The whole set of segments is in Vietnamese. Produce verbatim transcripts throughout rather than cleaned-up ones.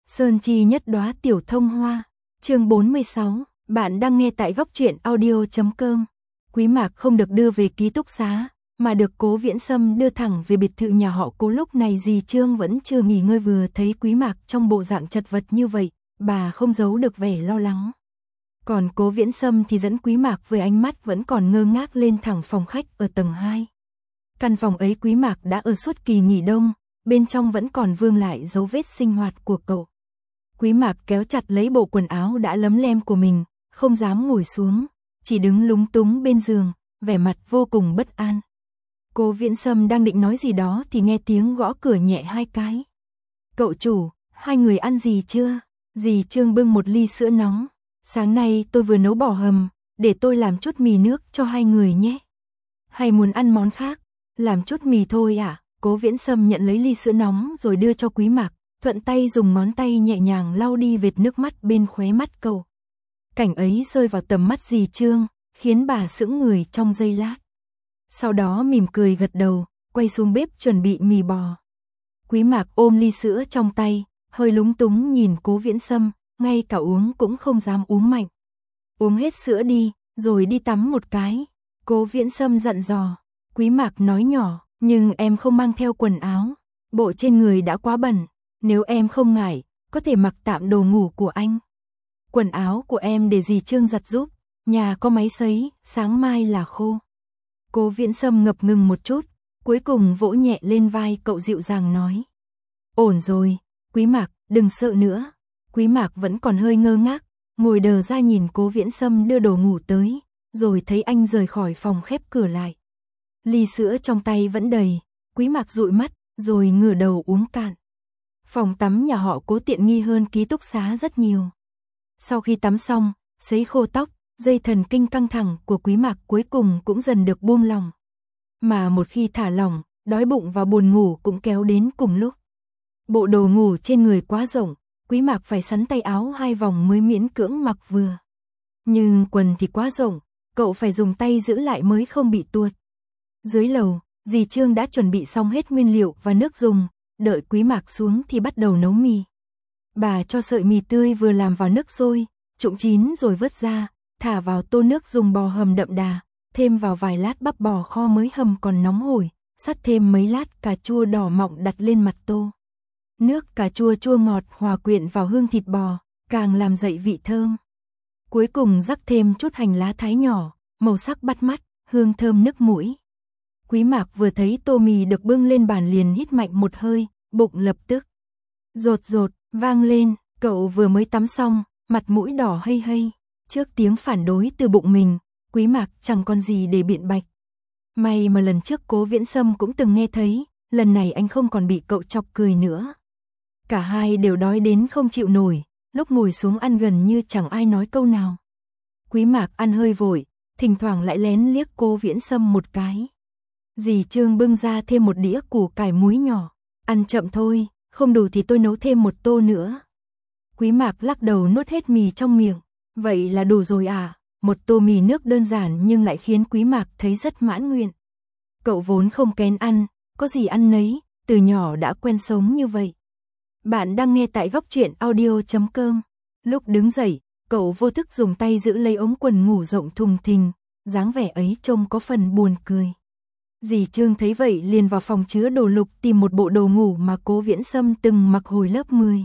Sơn chi nhất đóa tiểu thông hoa. Chương bốn mươi sáu, bạn đang nghe tại góc truyện audio chấm com. Quý Mạc không được đưa về ký túc xá, mà được Cố Viễn Sâm đưa thẳng về biệt thự nhà họ Cố. Lúc này dì Trương vẫn chưa nghỉ ngơi, vừa thấy Quý Mạc trong bộ dạng chật vật như vậy, bà không giấu được vẻ lo lắng. Còn Cố Viễn Sâm thì dẫn Quý Mạc với ánh mắt vẫn còn ngơ ngác lên thẳng phòng khách ở tầng hai. Căn phòng ấy Quý Mạc đã ở suốt kỳ nghỉ đông, bên trong vẫn còn vương lại dấu vết sinh hoạt của cậu. Quý Mạc kéo chặt lấy bộ quần áo đã lấm lem của mình, không dám ngồi xuống, chỉ đứng lúng túng bên giường, vẻ mặt vô cùng bất an. Cố Viễn Sâm đang định nói gì đó thì nghe tiếng gõ cửa nhẹ hai cái. Cậu chủ, hai người ăn gì chưa? Dì Trương bưng một ly sữa nóng. Sáng nay tôi vừa nấu bò hầm, để tôi làm chút mì nước cho hai người nhé. Hay muốn ăn món khác? Làm chút mì thôi à? Cố Viễn Sâm nhận lấy ly sữa nóng rồi đưa cho Quý Mạc, thuận tay dùng ngón tay nhẹ nhàng lau đi vệt nước mắt bên khóe mắt cậu. Cảnh ấy rơi vào tầm mắt dì Trương, khiến bà sững người trong giây lát. Sau đó mỉm cười gật đầu, quay xuống bếp chuẩn bị mì bò. Quý Mạc ôm ly sữa trong tay, hơi lúng túng nhìn Cố Viễn Sâm, ngay cả uống cũng không dám uống mạnh. Uống hết sữa đi, rồi đi tắm một cái. Cố Viễn Sâm dặn dò. Quý Mạc nói nhỏ, nhưng em không mang theo quần áo. Bộ trên người đã quá bẩn. Nếu em không ngại, có thể mặc tạm đồ ngủ của anh. Quần áo của em để dì Trương giặt giúp. Nhà có máy sấy, sáng mai là khô. Cố Viễn Sâm ngập ngừng một chút, cuối cùng vỗ nhẹ lên vai cậu dịu dàng nói. Ổn rồi, Quý Mạc, đừng sợ nữa. Quý Mạc vẫn còn hơi ngơ ngác, ngồi đờ ra nhìn Cố Viễn Sâm đưa đồ ngủ tới, rồi thấy anh rời khỏi phòng khép cửa lại. Ly sữa trong tay vẫn đầy, Quý Mạc dụi mắt, rồi ngửa đầu uống cạn. Phòng tắm nhà họ Cố tiện nghi hơn ký túc xá rất nhiều. Sau khi tắm xong, sấy khô tóc, dây thần kinh căng thẳng của Quý Mạc cuối cùng cũng dần được buông lỏng. Mà một khi thả lỏng, đói bụng và buồn ngủ cũng kéo đến cùng lúc. Bộ đồ ngủ trên người quá rộng, Quý Mạc phải sắn tay áo hai vòng mới miễn cưỡng mặc vừa. Nhưng quần thì quá rộng, cậu phải dùng tay giữ lại mới không bị tuột. Dưới lầu, dì Trương đã chuẩn bị xong hết nguyên liệu và nước dùng, đợi Quý Mạc xuống thì bắt đầu nấu mì. Bà cho sợi mì tươi vừa làm vào nước sôi, trụng chín rồi vớt ra, thả vào tô nước dùng bò hầm đậm đà, thêm vào vài lát bắp bò kho mới hầm còn nóng hổi, sắt thêm mấy lát cà chua đỏ mọng đặt lên mặt tô. Nước cà chua chua ngọt hòa quyện vào hương thịt bò, càng làm dậy vị thơm. Cuối cùng rắc thêm chút hành lá thái nhỏ, màu sắc bắt mắt, hương thơm nức mũi. Quý Mạc vừa thấy tô mì được bưng lên bàn liền hít mạnh một hơi, bụng lập tức rột rột, vang lên. Cậu vừa mới tắm xong, mặt mũi đỏ hây hây. Trước tiếng phản đối từ bụng mình, Quý Mạc chẳng còn gì để biện bạch. May mà lần trước Cố Viễn Sâm cũng từng nghe thấy, lần này anh không còn bị cậu chọc cười nữa. Cả hai đều đói đến không chịu nổi, lúc ngồi xuống ăn gần như chẳng ai nói câu nào. Quý Mạc ăn hơi vội, thỉnh thoảng lại lén liếc Cố Viễn Sâm một cái. Dì Trương bưng ra thêm một đĩa củ cải muối nhỏ. Ăn chậm thôi, không đủ thì tôi nấu thêm một tô nữa. Quý Mạc lắc đầu nuốt hết mì trong miệng. Vậy là đủ rồi à? Một tô mì nước đơn giản nhưng lại khiến Quý Mạc thấy rất mãn nguyện. Cậu vốn không kén ăn, có gì ăn nấy, từ nhỏ đã quen sống như vậy. Bạn đang nghe tại góc truyện audio chấm com. Lúc đứng dậy, cậu vô thức dùng tay giữ lấy ống quần ngủ rộng thùng thình, dáng vẻ ấy trông có phần buồn cười. Dì Trương thấy vậy liền vào phòng chứa đồ lục tìm một bộ đồ ngủ mà Cố Viễn Sâm từng mặc hồi lớp mười.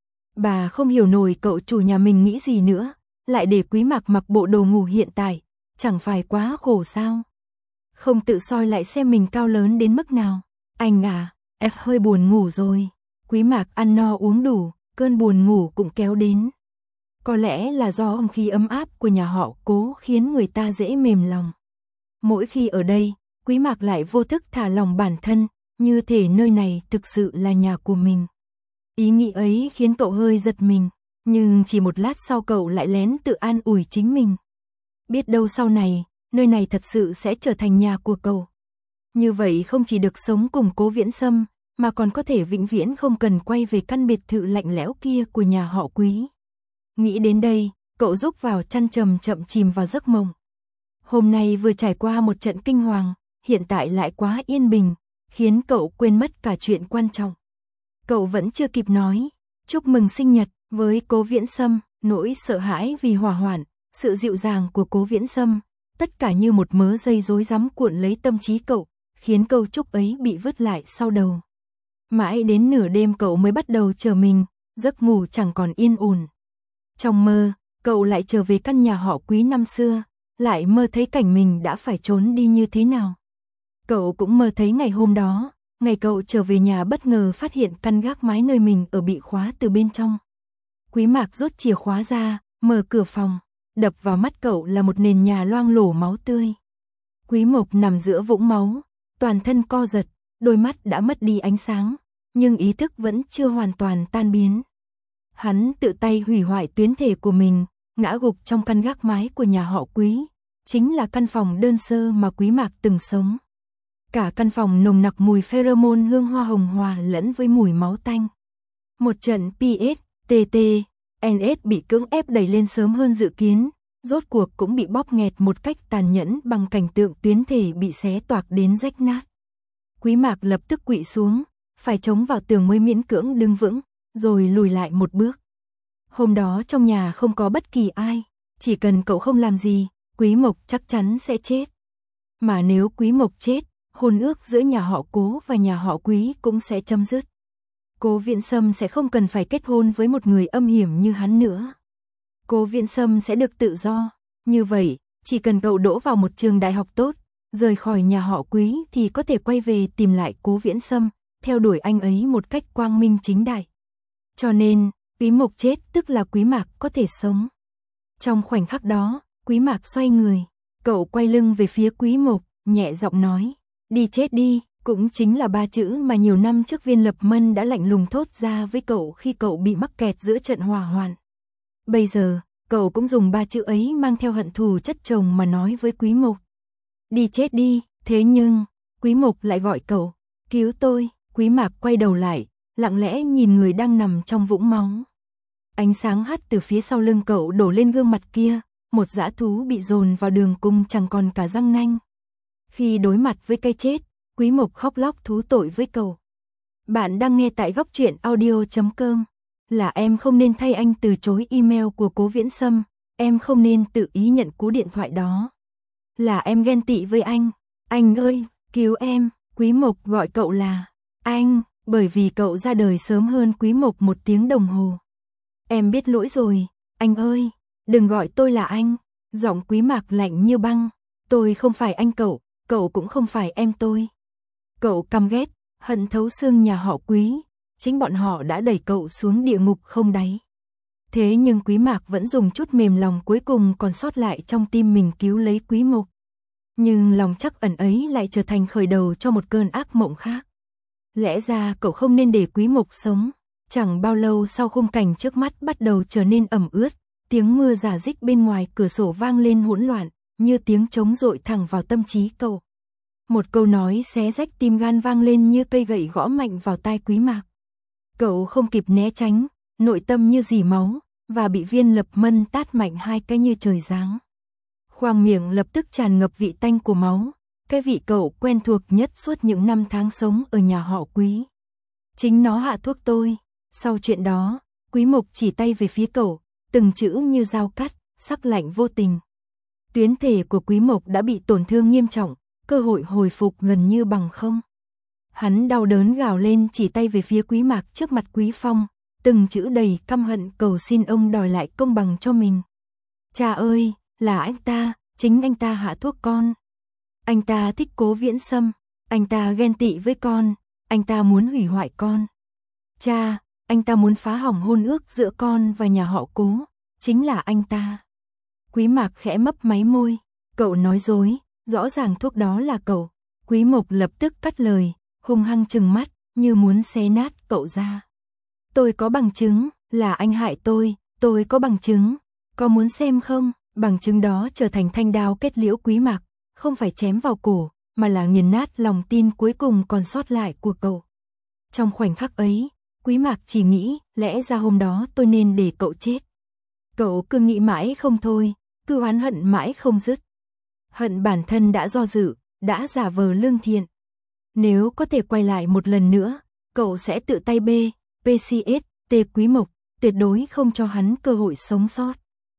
Bà không hiểu nổi cậu chủ nhà mình nghĩ gì nữa, lại để Quý Mạc mặc bộ đồ ngủ hiện tại, chẳng phải quá khổ sao? Không tự soi lại xem mình cao lớn đến mức nào. Anh à, em hơi buồn ngủ rồi. Quý Mạc ăn no uống đủ, cơn buồn ngủ cũng kéo đến. Có lẽ là do không khí ấm áp của nhà họ Cố khiến người ta dễ mềm lòng. Mỗi khi ở đây, Quý Mạc lại vô thức thả lòng bản thân, như thể nơi này thực sự là nhà của mình. Ý nghĩ ấy khiến cậu hơi giật mình, nhưng chỉ một lát sau cậu lại lén tự an ủi chính mình. Biết đâu sau này, nơi này thật sự sẽ trở thành nhà của cậu. Như vậy không chỉ được sống cùng Cố Viễn Sâm, mà còn có thể vĩnh viễn không cần quay về căn biệt thự lạnh lẽo kia của nhà họ Quý. Nghĩ đến đây, cậu rúc vào chăn chậm chậm chìm vào giấc mộng. Hôm nay vừa trải qua một trận kinh hoàng, hiện tại lại quá yên bình, khiến cậu quên mất cả chuyện quan trọng. Cậu vẫn chưa kịp nói, Chúc mừng sinh nhật với Cố Viễn Sâm, nỗi sợ hãi vì hỏa hoạn, sự dịu dàng của Cố Viễn Sâm, tất cả như một mớ dây rối rắm cuộn lấy tâm trí cậu, khiến câu chúc ấy bị vứt lại sau đầu. Mãi đến nửa đêm cậu mới bắt đầu chờ mình, giấc ngủ chẳng còn yên ổn. Trong mơ, cậu lại trở về căn nhà họ Quý năm xưa, lại mơ thấy cảnh mình đã phải trốn đi như thế nào. Cậu cũng mơ thấy ngày hôm đó, ngày cậu trở về nhà bất ngờ phát hiện căn gác mái nơi mình ở bị khóa từ bên trong. Quý Mạc rút chìa khóa ra, mở cửa phòng, đập vào mắt cậu là một nền nhà loang lổ máu tươi. Quý Mộc nằm giữa vũng máu, toàn thân co giật, đôi mắt đã mất đi ánh sáng, nhưng ý thức vẫn chưa hoàn toàn tan biến. Hắn tự tay hủy hoại tuyến thể của mình, ngã gục trong căn gác mái của nhà họ Quý, chính là căn phòng đơn sơ mà Quý Mạc từng sống. Cả căn phòng nồng nặc mùi pheromone hương hoa hồng hòa lẫn với mùi máu tanh. Một trận pH, tê tê, en ét bị cưỡng ép đẩy lên sớm hơn dự kiến, rốt cuộc cũng bị bóp nghẹt một cách tàn nhẫn bằng cảnh tượng tuyến thể bị xé toạc đến rách nát. Quý Mạc lập tức quỵ xuống, phải chống vào tường mới miễn cưỡng đứng vững, rồi lùi lại một bước. Hôm đó trong nhà không có bất kỳ ai, chỉ cần cậu không làm gì, Quý Mộc chắc chắn sẽ chết. Mà nếu Quý Mộc chết, hôn ước giữa nhà họ Cố và nhà họ Quý cũng sẽ chấm dứt. Cố Viễn Sâm sẽ không cần phải kết hôn với một người âm hiểm như hắn nữa. Cố Viễn Sâm sẽ được tự do. Như vậy, chỉ cần cậu đỗ vào một trường đại học tốt, rời khỏi nhà họ Quý thì có thể quay về tìm lại Cố Viễn Sâm, theo đuổi anh ấy một cách quang minh chính đại. Cho nên, Quý Mộc chết tức là Quý Mạc có thể sống. Trong khoảnh khắc đó, Quý Mạc xoay người, cậu quay lưng về phía Quý Mộc, nhẹ giọng nói, đi chết đi, cũng chính là ba chữ mà nhiều năm trước Viên Lập Mân đã lạnh lùng thốt ra với cậu khi cậu bị mắc kẹt giữa trận hỏa hoạn. Bây giờ, cậu cũng dùng ba chữ ấy mang theo hận thù chất chồng mà nói với Quý Mộc. Đi chết đi, thế nhưng, Quý Mộc lại gọi cậu, cứu tôi. Quý Mạc quay đầu lại, lặng lẽ nhìn người đang nằm trong vũng máu. Ánh sáng hắt từ phía sau lưng cậu đổ lên gương mặt kia, một dã thú bị dồn vào đường cung chẳng còn cả răng nanh. Khi đối mặt với cái chết, Quý Mộc khóc lóc thú tội với cậu. Bạn đang nghe tại góc truyện audio chấm com. Là em không nên thay anh từ chối email của Cố Viễn Sâm, em không nên tự ý nhận cú điện thoại đó. Là em ghen tị với anh, anh ơi, cứu em. Quý Mộc gọi cậu là anh, bởi vì cậu ra đời sớm hơn Quý Mộc một tiếng đồng hồ. Em biết lỗi rồi, anh ơi, đừng gọi tôi là anh. Giọng Quý Mạc lạnh như băng, tôi không phải anh cậu, cậu cũng không phải em tôi. Cậu căm ghét, hận thấu xương nhà họ Quý, chính bọn họ đã đẩy cậu xuống địa ngục không đáy. Thế nhưng Quý Mạc vẫn dùng chút mềm lòng cuối cùng còn sót lại trong tim mình cứu lấy Quý Mộc. Nhưng lòng trắc ẩn ấy lại trở thành khởi đầu cho một cơn ác mộng khác. Lẽ ra cậu không nên để Quý Mộc sống. Chẳng bao lâu sau khung cảnh trước mắt bắt đầu trở nên ẩm ướt, tiếng mưa rả rích bên ngoài cửa sổ vang lên hỗn loạn, như tiếng trống dội thẳng vào tâm trí cậu. Một câu nói xé rách tim gan vang lên như cây gậy gõ mạnh vào tai Quý Mạc. Cậu không kịp né tránh, nội tâm như dỉ máu, và bị Viên Lập Mân tát mạnh hai cái như trời giáng. Khoang miệng lập tức tràn ngập vị tanh của máu, cái vị cậu quen thuộc nhất suốt những năm tháng sống ở nhà họ Quý. Chính nó hạ thuốc tôi. Sau chuyện đó, Quý Mộc chỉ tay về phía cậu, từng chữ như dao cắt, sắc lạnh vô tình. Tuyến thể của Quý Mộc đã bị tổn thương nghiêm trọng, cơ hội hồi phục gần như bằng không. Hắn đau đớn gào lên chỉ tay về phía Quý Mạc trước mặt Quý Phong, từng chữ đầy căm hận cầu xin ông đòi lại công bằng cho mình. Cha ơi, là anh ta, chính anh ta hạ thuốc con. Anh ta thích Cố Viễn Sâm, anh ta ghen tị với con, anh ta muốn hủy hoại con. Cha, anh ta muốn phá hỏng hôn ước giữa con và nhà họ Cố, chính là anh ta. Quý Mạc khẽ mấp máy môi, cậu nói dối, rõ ràng thuốc đó là cậu. Quý Mộc lập tức cắt lời, hung hăng trừng mắt, như muốn xé nát cậu ra. Tôi có bằng chứng, là anh hại tôi, tôi có bằng chứng. Có muốn xem không? Bằng chứng đó trở thành thanh đao kết liễu Quý Mạc, không phải chém vào cổ, mà là nghiền nát lòng tin cuối cùng còn sót lại của cậu. Trong khoảnh khắc ấy, Quý Mạc chỉ nghĩ, lẽ ra hôm đó tôi nên để cậu chết. Cậu cứ nghĩ mãi không thôi, cứ oán hận mãi không dứt. Hận bản thân đã do dự, đã giả vờ lương thiện. Nếu có thể quay lại một lần nữa, cậu sẽ tự tay bê, pê xê ét, Tề Quý Mộc, tuyệt đối không cho hắn cơ hội sống sót.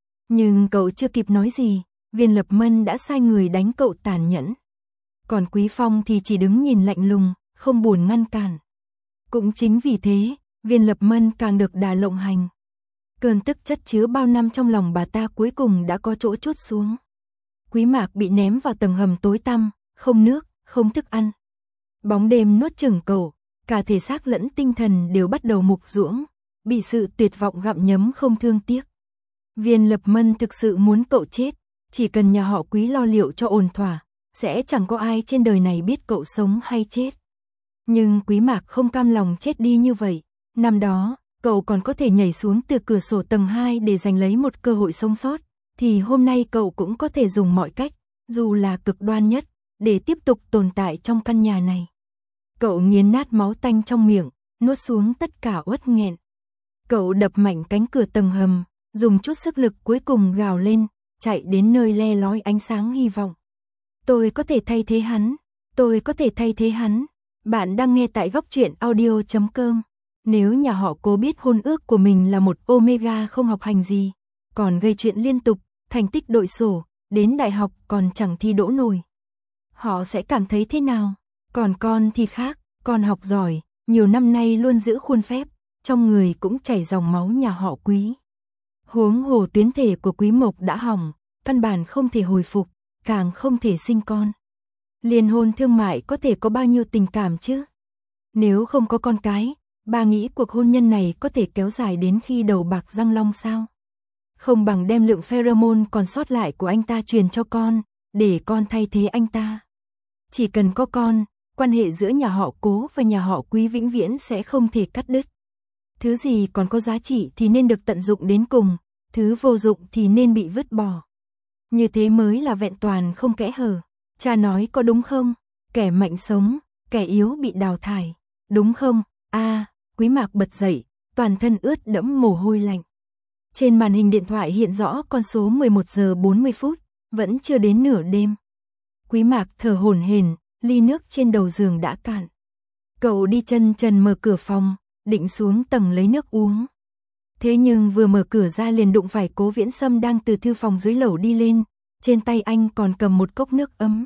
Nhưng cậu chưa kịp nói gì, Viên Lập Mân đã sai người đánh cậu tàn nhẫn. Còn Quý Phong thì chỉ đứng nhìn lạnh lùng, không buồn ngăn cản. Cũng chính vì thế, Viên Lập Mân càng được đà lộng hành. Cơn tức chất chứa bao năm trong lòng bà ta cuối cùng đã có chỗ trút xuống. Quý Mạc bị ném vào tầng hầm tối tăm, không nước, không thức ăn. Bóng đêm nuốt chửng cậu, cả thể xác lẫn tinh thần đều bắt đầu mục ruỗng, bị sự tuyệt vọng gặm nhấm không thương tiếc. Viên Lập Mân thực sự muốn cậu chết, chỉ cần nhà họ Quý lo liệu cho ổn thỏa, sẽ chẳng có ai trên đời này biết cậu sống hay chết. Nhưng Quý Mạc không cam lòng chết đi như vậy. Năm đó, cậu còn có thể nhảy xuống từ cửa sổ tầng hai để giành lấy một cơ hội sống sót, thì hôm nay cậu cũng có thể dùng mọi cách, dù là cực đoan nhất, để tiếp tục tồn tại trong căn nhà này. Cậu nghiến nát máu tanh trong miệng, nuốt xuống tất cả uất nghẹn. Cậu đập mạnh cánh cửa tầng hầm, dùng chút sức lực cuối cùng gào lên, chạy đến nơi le lói ánh sáng hy vọng. Tôi có thể thay thế hắn, tôi có thể thay thế hắn. Bạn đang nghe tại góc truyện audio chấm com. Nếu nhà họ Cố biết hôn ước của mình là một Omega không học hành gì, còn gây chuyện liên tục, thành tích đội sổ, đến đại học còn chẳng thi đỗ nổi, họ sẽ cảm thấy thế nào? Còn con thì khác, con học giỏi, nhiều năm nay luôn giữ khuôn phép, trong người cũng chảy dòng máu nhà họ Quý. Huống hồ tuyến thể của Quý Mộc đã hỏng, căn bản không thể hồi phục, càng không thể sinh con. Liên hôn thương mại có thể có bao nhiêu tình cảm chứ? Nếu không có con cái, bà nghĩ cuộc hôn nhân này có thể kéo dài đến khi đầu bạc răng long sao? Không bằng đem lượng pheromone còn sót lại của anh ta truyền cho con, để con thay thế anh ta. Chỉ cần có con, quan hệ giữa nhà họ Cố và nhà họ Quý vĩnh viễn sẽ không thể cắt đứt. Thứ gì còn có giá trị thì nên được tận dụng đến cùng, thứ vô dụng thì nên bị vứt bỏ. Như thế mới là vẹn toàn không kẽ hở. Cha nói có đúng không? Kẻ mạnh sống, kẻ yếu bị đào thải. Đúng không? A, à, Quý Mạc bật dậy, toàn thân ướt đẫm mồ hôi lạnh. Trên màn hình điện thoại hiện rõ con số mười một giờ bốn mươi phút, vẫn chưa đến nửa đêm. Quý Mạc thở hổn hển, ly nước trên đầu giường đã cạn. Cậu đi chân trần mở cửa phòng, định xuống tầng lấy nước uống. Thế nhưng vừa mở cửa ra liền đụng phải Cố Viễn Sâm đang từ thư phòng dưới lầu đi lên, trên tay anh còn cầm một cốc nước ấm.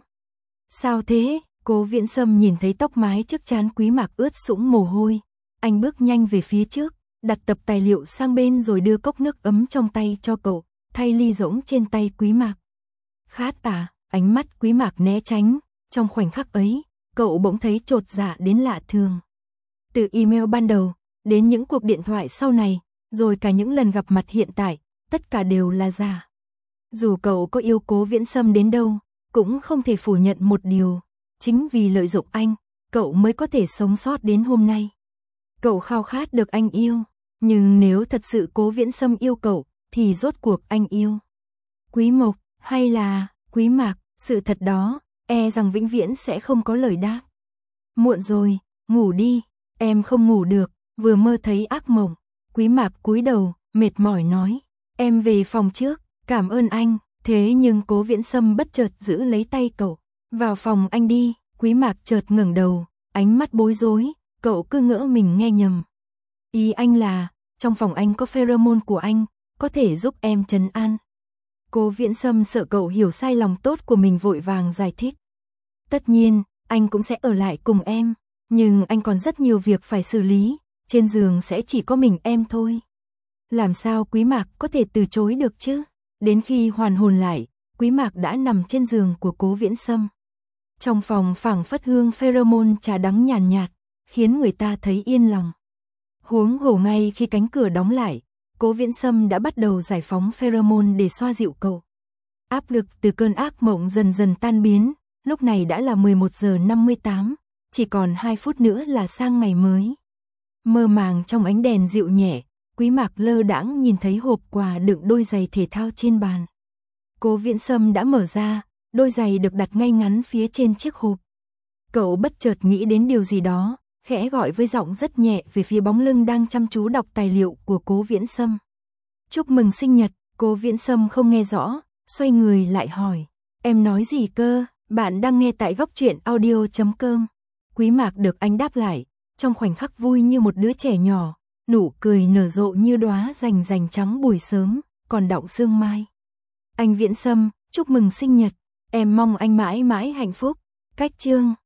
Sao thế? Cố Viễn Sâm nhìn thấy tóc mái trước trán Quý Mạc ướt sũng mồ hôi, anh bước nhanh về phía trước, đặt tập tài liệu sang bên rồi đưa cốc nước ấm trong tay cho cậu, thay ly rỗng trên tay Quý Mạc. Khát à? Ánh mắt Quý Mạc né tránh, trong khoảnh khắc ấy, cậu bỗng thấy chột dạ đến lạ thường. Từ email ban đầu, đến những cuộc điện thoại sau này, rồi cả những lần gặp mặt hiện tại, tất cả đều là giả. Dù cậu có yêu Cố Viễn Sâm đến đâu, cũng không thể phủ nhận một điều, chính vì lợi dụng anh, cậu mới có thể sống sót đến hôm nay. Cậu khao khát được anh yêu, nhưng nếu thật sự Cố Viễn Sâm yêu cậu, thì rốt cuộc anh yêu Quý Mộc hay là Quý Mạc, sự thật đó, e rằng vĩnh viễn sẽ không có lời đáp. Muộn rồi, ngủ đi, em không ngủ được, vừa mơ thấy ác mộng. Quý Mạc cúi đầu, mệt mỏi nói, em về phòng trước, cảm ơn anh. Thế nhưng Cố Viễn Sâm bất chợt giữ lấy tay cậu, vào phòng anh đi. Quý Mạc chợt ngẩng đầu, ánh mắt bối rối, cậu cứ ngỡ mình nghe nhầm. Ý anh là, trong phòng anh có pheromone của anh, có thể giúp em trấn an. Cố Viễn Sâm sợ cậu hiểu sai lòng tốt của mình vội vàng giải thích. Tất nhiên, anh cũng sẽ ở lại cùng em, nhưng anh còn rất nhiều việc phải xử lý, trên giường sẽ chỉ có mình em thôi. Làm sao Quý Mạc có thể từ chối được chứ? Đến khi hoàn hồn lại, Quý Mạc đã nằm trên giường của Cố Viễn Sâm. Trong phòng phảng phất hương pheromone trà đắng nhàn nhạt, nhạt, khiến người ta thấy yên lòng. Huống hồ ngay khi cánh cửa đóng lại, Cố Viễn Sâm đã bắt đầu giải phóng pheromone để xoa dịu cậu. Áp lực từ cơn ác mộng dần dần tan biến, lúc này đã là mười một giờ năm mươi tám, chỉ còn hai phút nữa là sang ngày mới. Mơ màng trong ánh đèn dịu nhẹ, Quý Mạc lơ đãng nhìn thấy hộp quà đựng đôi giày thể thao trên bàn. Cố Viễn Sâm đã mở ra, đôi giày được đặt ngay ngắn phía trên chiếc hộp. Cậu bất chợt nghĩ đến điều gì đó, khẽ gọi với giọng rất nhẹ về phía bóng lưng đang chăm chú đọc tài liệu của Cố Viễn Sâm. Chúc mừng sinh nhật. Cố Viễn Sâm không nghe rõ, xoay người lại hỏi, em nói gì cơ? Bạn đang nghe tại góc truyện audio chấm com. Quý Mạc được anh đáp lại, trong khoảnh khắc vui như một đứa trẻ nhỏ, nụ cười nở rộ như đóa rành rành trắng buổi sớm, còn đọng sương mai. Anh Viễn Sâm, chúc mừng sinh nhật, em mong anh mãi mãi hạnh phúc. Cách chương